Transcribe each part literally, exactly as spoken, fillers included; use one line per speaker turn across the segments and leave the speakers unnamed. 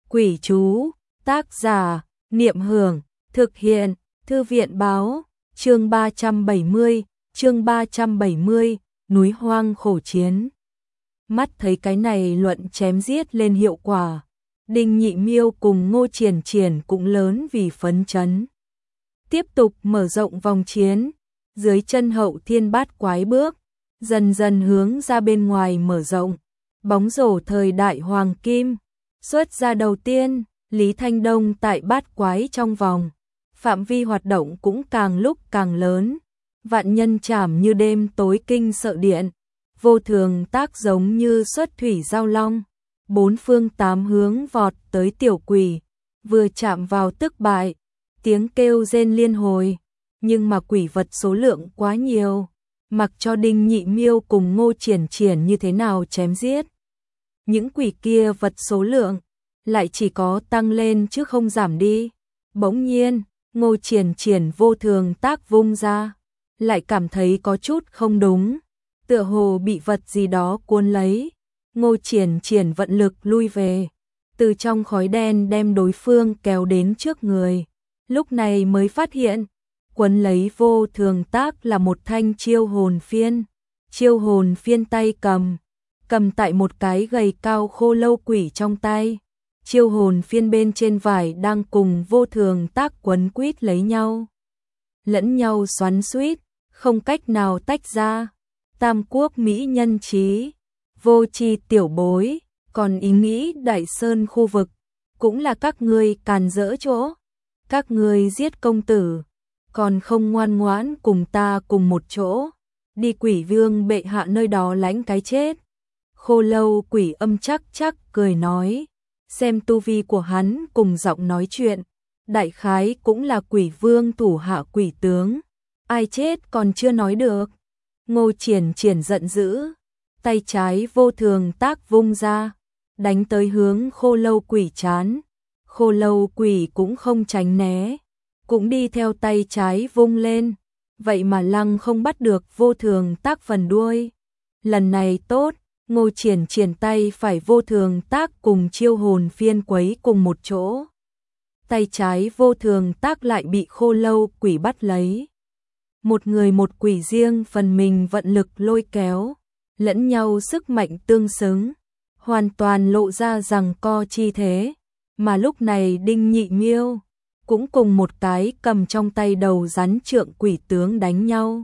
Quỷ chú, tác giả, Niệm Hưởng, thực hiện, Thư viện báo, chương ba trăm bảy mươi, chương ba trăm bảy mươi, núi hoang khổ chiến. Mắt thấy cái này luận chém giết lên hiệu quả, Đinh Nhị Miêu cùng Ngô Triển Triển cũng lớn vì phấn chấn. Tiếp tục mở rộng vòng chiến, dưới chân Hậu Thiên Bát Quái bước, dần dần hướng ra bên ngoài mở rộng. Bóng rổ thời đại hoàng kim, xuất ra đầu tiên, Lý Thanh Đông tại Bát Quái trong vòng, phạm vi hoạt động cũng càng lúc càng lớn. Vạn nhân chảm như đêm tối kinh sợ điện, vô thường tác giống như xuất thủy giao long, bốn phương tám hướng vọt tới tiểu quỷ, vừa chạm vào tức bại, tiếng kêu rên liên hồi, nhưng mà quỷ vật số lượng quá nhiều, mặc cho Đinh Nhị Miêu cùng Ngô Triển Triển như thế nào chém giết. Những quỷ kia vật số lượng lại chỉ có tăng lên chứ không giảm đi. Bỗng nhiên, Ngô Triển Triển vô thường tác vung ra, lại cảm thấy có chút không đúng, tựa hồ bị vật gì đó cuốn lấy. Ngô Triển Triển vận lực lui về, từ trong khói đen đem đối phương kéo đến trước người, lúc này mới phát hiện, quấn lấy vô thường tác là một thanh chiêu hồn phiên. Chiêu hồn phiên tay cầm, cầm tại một cái gầy cao khô lâu quỷ trong tay. Chiêu hồn phiên bên trên vải đang cùng vô thường tác quấn quýt lấy nhau, lẫn nhau xoắn xuýt, không cách nào tách ra. Tam quốc mỹ nhân trí, vô tri tiểu bối, còn ý nghĩ Đại Sơn khu vực, cũng là các ngươi càn rỡ chỗ. Các ngươi giết công tử, còn không ngoan ngoãn cùng ta cùng một chỗ, đi quỷ vương bệ hạ nơi đó lãnh cái chết. Khô lâu quỷ âm chắc chắc cười nói, xem tu vi của hắn cùng giọng nói chuyện, đại khái cũng là quỷ vương thủ hạ quỷ tướng, ai chết còn chưa nói được. Ngô Triển Triển giận dữ, tay trái vô thường tác vung ra, đánh tới hướng khô lâu quỷ chán. Khô lâu quỷ cũng không tránh né, cũng đi theo tay trái vung lên, vậy mà lăng không bắt được vô thường tác phần đuôi. Lần này tốt, Ngô Triển Triển tay phải vô thường tác cùng chiêu hồn phiên quấy cùng một chỗ. Tay trái vô thường tác lại bị khô lâu quỷ bắt lấy. Một người một quỷ riêng phần mình vận lực lôi kéo, lẫn nhau sức mạnh tương xứng, hoàn toàn lộ ra rằng co chi thế. Mà lúc này Đinh Nhị Miêu cũng cùng một cái cầm trong tay đầu rắn trượng quỷ tướng đánh nhau.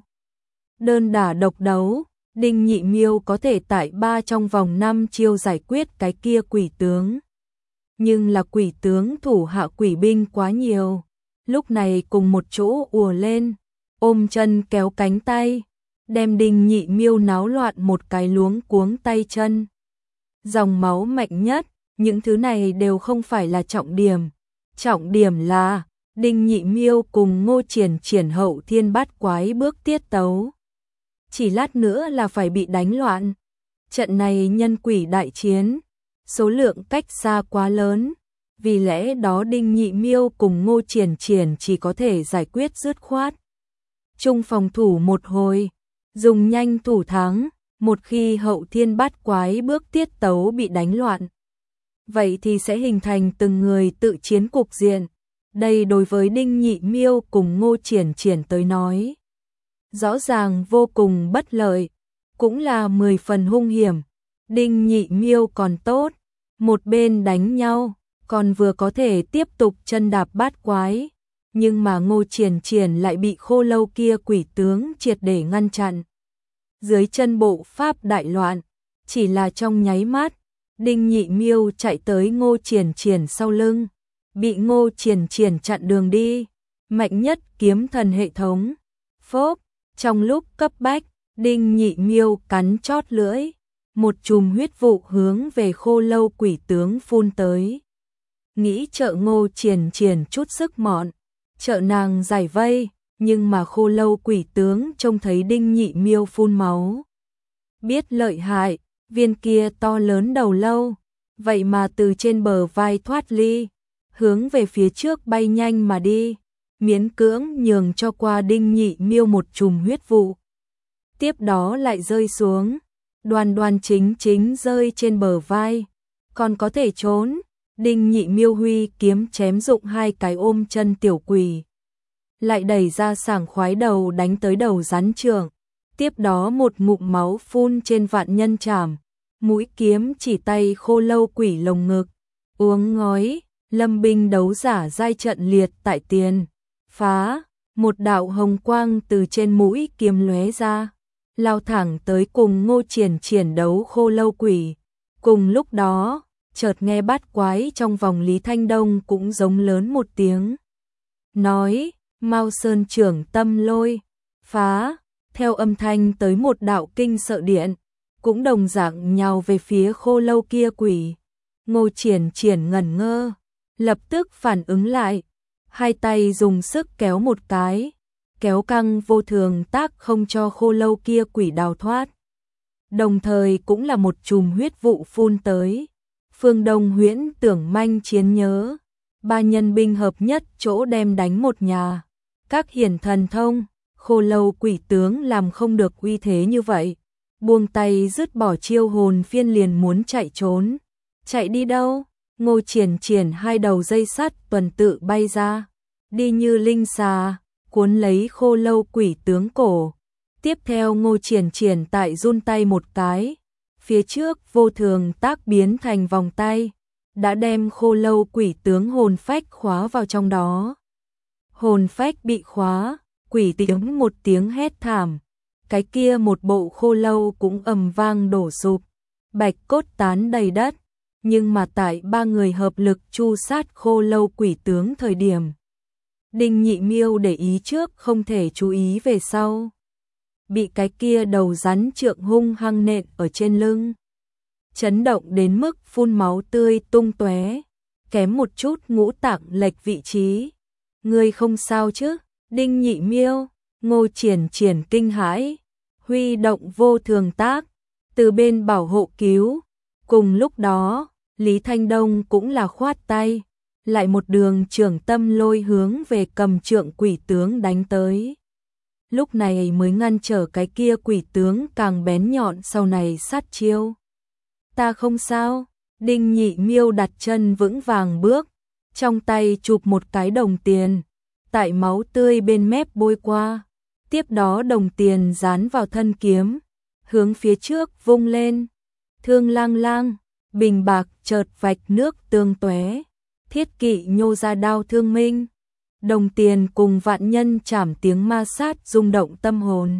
Đơn đả độc đấu, Đinh Nhị Miêu có thể tại ba trong vòng năm chiêu giải quyết cái kia quỷ tướng. Nhưng là quỷ tướng thủ hạ quỷ binh quá nhiều, lúc này cùng một chỗ ùa lên, ôm chân kéo cánh tay, đem Đinh Nhị Miêu náo loạn một cái luống cuống tay chân. Dòng máu mạnh nhất, những thứ này đều không phải là trọng điểm. Trọng điểm là Đinh Nhị Miêu cùng Ngô Triển Triển Hậu Thiên Bát Quái bước tiết tấu. Chỉ lát nữa là phải bị đánh loạn. Trận này nhân quỷ đại chiến, số lượng cách xa quá lớn, vì lẽ đó Đinh Nhị Miêu cùng Ngô Triển Triển chỉ có thể giải quyết dứt khoát. Chung phòng thủ một hồi, dùng nhanh thủ thắng, một khi Hậu Thiên Bát Quái bước tiết tấu bị đánh loạn, vậy thì sẽ hình thành từng người tự chiến cục diện. Đây đối với Đinh Nhị Miêu cùng Ngô Triển Triển tới nói, rõ ràng vô cùng bất lợi, cũng là mười phần hung hiểm. Đinh Nhị Miêu còn tốt, một bên đánh nhau, còn vừa có thể tiếp tục chân đạp bát quái, nhưng mà Ngô Triển Triển lại bị khô lâu kia quỷ tướng triệt để ngăn chặn. Dưới chân bộ pháp đại loạn, chỉ là trong nháy mắt, Đinh Nhị Miêu chạy tới Ngô Triển Triển sau lưng, bị Ngô Triển Triển chặn đường đi. Mạnh nhất kiếm thần hệ thống. Phốp, trong lúc cấp bách, Đinh Nhị Miêu cắn chót lưỡi, một chùm huyết vụ hướng về khô lâu quỷ tướng phun tới. Nghĩ trợ Ngô Triển Triển chút sức mọn, trợ nàng giải vây, nhưng mà khô lâu quỷ tướng trông thấy Đinh Nhị Miêu phun máu, biết lợi hại. Viên kia to lớn đầu lâu, vậy mà từ trên bờ vai thoát ly, hướng về phía trước bay nhanh mà đi, miễn cưỡng nhường cho qua Đinh Nhị Miêu một chùm huyết vụ. Tiếp đó lại rơi xuống, đoan đoan chính chính rơi trên bờ vai, còn có thể trốn, Đinh Nhị Miêu huy kiếm chém dụng hai cái ôm chân tiểu quỷ, lại đẩy ra sảng khoái đầu đánh tới đầu rắn trưởng. Tiếp đó một ngụm máu phun trên vạn nhân trảm, mũi kiếm chỉ tay khô lâu quỷ lồng ngực. Uống ngói, lâm binh đấu giả giai trận liệt tại tiền. Phá, một đạo hồng quang từ trên mũi kiếm lóe ra, lao thẳng tới cùng Ngô Triển Triển đấu khô lâu quỷ. Cùng lúc đó, chợt nghe bát quái trong vòng Lý Thanh Đông cũng giống lớn một tiếng. Nói, Mao Sơn trưởng tâm lôi, phá, theo âm thanh tới một đạo kinh sợ điện, cũng đồng dạng nhào về phía khô lâu kia quỷ. Ngô Triển Triển ngẩn ngơ, lập tức phản ứng lại, hai tay dùng sức kéo một cái, kéo căng vô thường tác không cho khô lâu kia quỷ đào thoát. Đồng thời cũng là một chùm huyết vụ phun tới. Phương Đông Huyễn Tưởng manh chiến nhớ, ba nhân binh hợp nhất chỗ đem đánh một nhà. Các hiển thần thông, khô lâu quỷ tướng làm không được uy thế như vậy, buông tay dứt bỏ chiêu hồn phiên liền muốn chạy trốn. Chạy đi đâu? Ngô Triển Triển hai đầu dây sắt tuần tự bay ra, đi như linh xà, cuốn lấy khô lâu quỷ tướng cổ. Tiếp theo Ngô Triển Triển tại run tay một cái, phía trước vô thường tác biến thành vòng tay, đã đem khô lâu quỷ tướng hồn phách khóa vào trong đó. Hồn phách bị khóa, quỷ tiếng một tiếng hét thảm, cái kia một bộ khô lâu cũng ầm vang đổ sụp, bạch cốt tán đầy đất. Nhưng mà tại ba người hợp lực chu sát khô lâu quỷ tướng thời điểm, Đinh Nhị Miêu để ý trước không thể chú ý về sau. Bị cái kia đầu rắn trượng hung hăng nện ở trên lưng, chấn động đến mức phun máu tươi tung tóe, kém một chút ngũ tạng lệch vị trí. Ngươi không sao chứ? Đinh Nhị Miêu, Ngô Triển Triển kinh hãi, huy động vô thường tác, từ bên bảo hộ cứu. Cùng lúc đó, Lý Thanh Đông cũng là khoát tay, lại một đường trưởng tâm lôi hướng về cầm trượng quỷ tướng đánh tới. Lúc này mới ngăn trở cái kia quỷ tướng càng bén nhọn sau này sát chiêu. Ta không sao, Đinh Nhị Miêu đặt chân vững vàng bước, trong tay chụp một cái đồng tiền, tại máu tươi bên mép bôi qua. Tiếp đó đồng tiền dán vào thân kiếm, hướng phía trước vung lên, thương lang lang. Bình bạc chợt vạch nước tương tóe, thiết kỵ nhô ra đao thương minh. Đồng tiền cùng vạn nhân chảm tiếng ma sát rung động tâm hồn.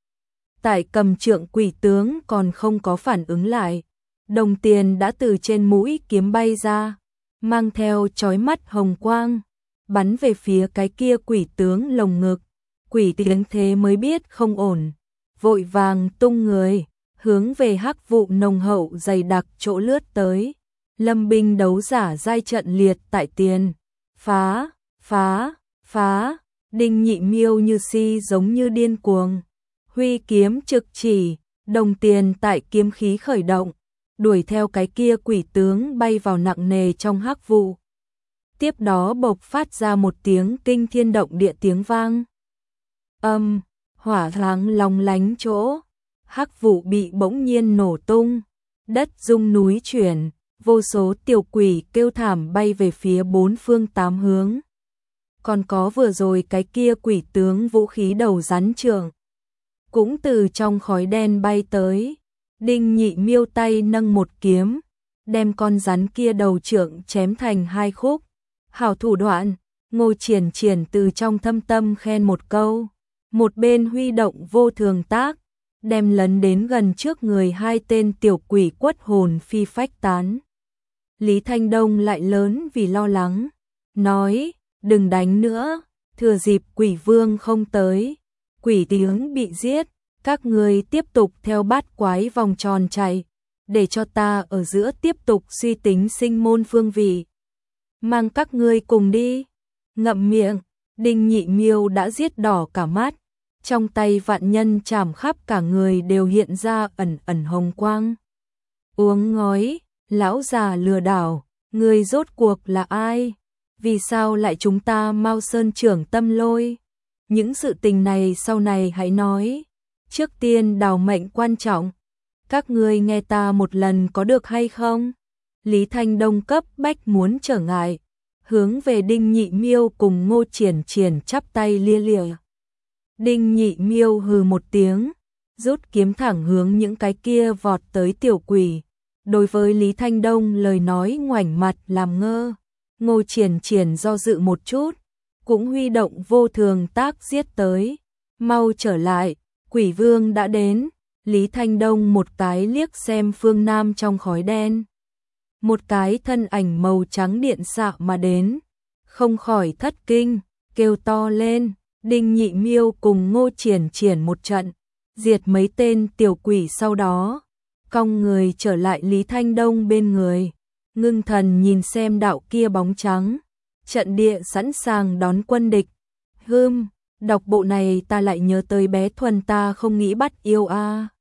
Tại cầm trượng quỷ tướng còn không có phản ứng lại, đồng tiền đã từ trên mũi kiếm bay ra, mang theo chói mắt hồng quang, bắn về phía cái kia quỷ tướng lồng ngực. Quỷ tiếng thế mới biết không ổn, vội vàng tung người, hướng về hắc vụ nồng hậu dày đặc chỗ lướt tới. Lâm binh đấu giả giai trận liệt tại tiền. Phá, phá, phá, Đinh Nhị Miêu như si giống như điên cuồng. Huy kiếm trực chỉ, đồng tiền tại kiếm khí khởi động, đuổi theo cái kia quỷ tướng bay vào nặng nề trong hắc vụ. Tiếp đó bộc phát ra một tiếng kinh thiên động địa tiếng vang. Âm, hỏa thoáng long lánh chỗ. Hắc vụ bị bỗng nhiên nổ tung, đất rung núi chuyển, vô số tiểu quỷ kêu thảm bay về phía bốn phương tám hướng. Còn có vừa rồi cái kia quỷ tướng vũ khí đầu rắn trường, cũng từ trong khói đen bay tới. Đinh Nhị Miêu tay nâng một kiếm, đem con rắn kia đầu trượng chém thành hai khúc. Hảo thủ đoạn, Ngô Triển Triển từ trong thâm tâm khen một câu, một bên huy động vô thường tác, đem lấn đến gần trước người hai tên tiểu quỷ quất hồn phi phách tán. Lý Thanh Đông lại lớn vì lo lắng, nói, đừng đánh nữa, thừa dịp quỷ vương không tới, quỷ tướng bị giết, các người tiếp tục theo bát quái vòng tròn chạy, để cho ta ở giữa tiếp tục suy tính sinh môn phương vị. Mang các ngươi cùng đi. Ngậm miệng, Đinh Nhị Miêu đã giết đỏ cả mắt. Trong tay vạn nhân chảm khắp cả người đều hiện ra ẩn ẩn hồng quang. Uống ngói, lão già lừa đảo, người rốt cuộc là ai? Vì sao lại chúng ta Mao Sơn trưởng tâm lôi? Những sự tình này sau này hãy nói. Trước tiên đào mệnh quan trọng. Các ngươi nghe ta một lần có được hay không? Lý Thanh Đông cấp bách muốn trở ngại, hướng về Đinh Nhị Miêu cùng Ngô Triển Triển chắp tay lia lịa. Đinh Nhị Miêu hừ một tiếng, rút kiếm thẳng hướng những cái kia vọt tới tiểu quỷ. Đối với Lý Thanh Đông lời nói ngoảnh mặt làm ngơ, Ngô Triển Triển do dự một chút, cũng huy động vô thường tác giết tới. Mau trở lại, quỷ vương đã đến. Lý Thanh Đông một cái liếc xem phương Nam trong khói đen. Một cái thân ảnh màu trắng điện xạ mà đến, không khỏi thất kinh, kêu to lên. Đinh Nhị Miêu cùng Ngô Triển Triển một trận, diệt mấy tên tiểu quỷ, sau đó cong người trở lại Lý Thanh Đông bên người, ngưng thần nhìn xem đạo kia bóng trắng, trận địa sẵn sàng đón quân địch. Hừm, đọc bộ này ta lại nhớ tới bé Thuần ta không nghĩ bắt yêu a.